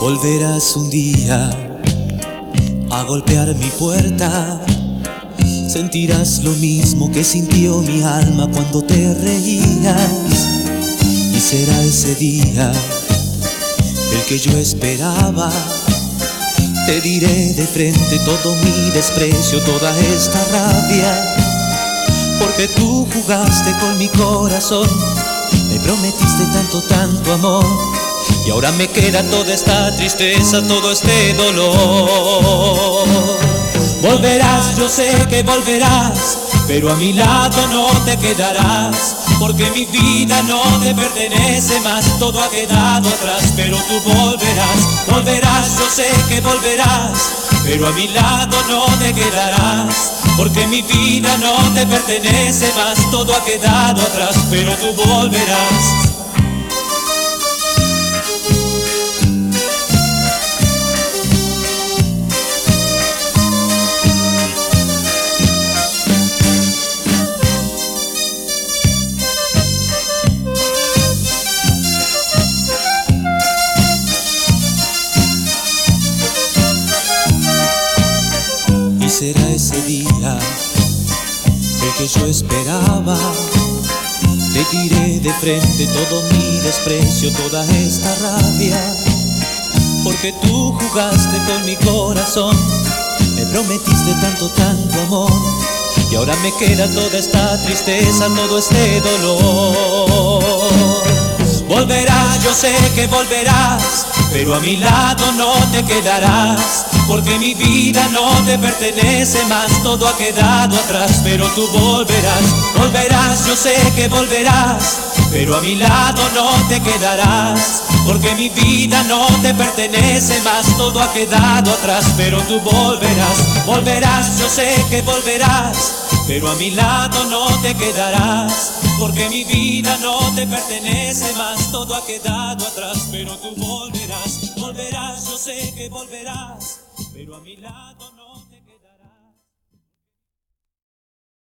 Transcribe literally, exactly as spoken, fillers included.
Volverás un día a golpear mi puerta. Sentirás lo mismo que sintió mi alma cuando te reías. Y será ese día el que yo esperaba. Te diré de frente todo mi desprecio, toda esta rabia, porque tú jugaste con mi corazón. Me prometiste tanto, tanto amor, y ahora me queda toda esta tristeza, todo este dolor. Volverás, yo sé que volverás, pero a mi lado no te quedarás, porque mi vida no te pertenece más, todo ha quedado atrás, pero tú volverás. Volverás, yo sé que volverás, pero a mi lado no te quedarás, porque mi vida no te pertenece más, todo ha quedado atrás, pero tú volverás. Será ese día el que yo esperaba. Te diré de frente todo mi desprecio, toda esta rabia, porque tú jugaste con mi corazón. Me prometiste tanto, tanto amor, y ahora me queda toda esta tristeza, todo este dolor. Volverás, yo sé que volverás, pero a mi lado no te quedarás, porque mi vida no te pertenece más, todo ha quedado atrás, pero tú volverás. Volverás, yo sé que volverás, pero a mi lado no te quedarás, porque mi vida no te pertenece más, todo ha quedado atrás, pero tú volverás. Volverás, yo sé que volverás, pero a mi lado no te quedarás, porque mi vida no te pertenece más, todo ha quedado atrás, pero tú volverás. Volverás, yo sé que volverás, pero a mi lado no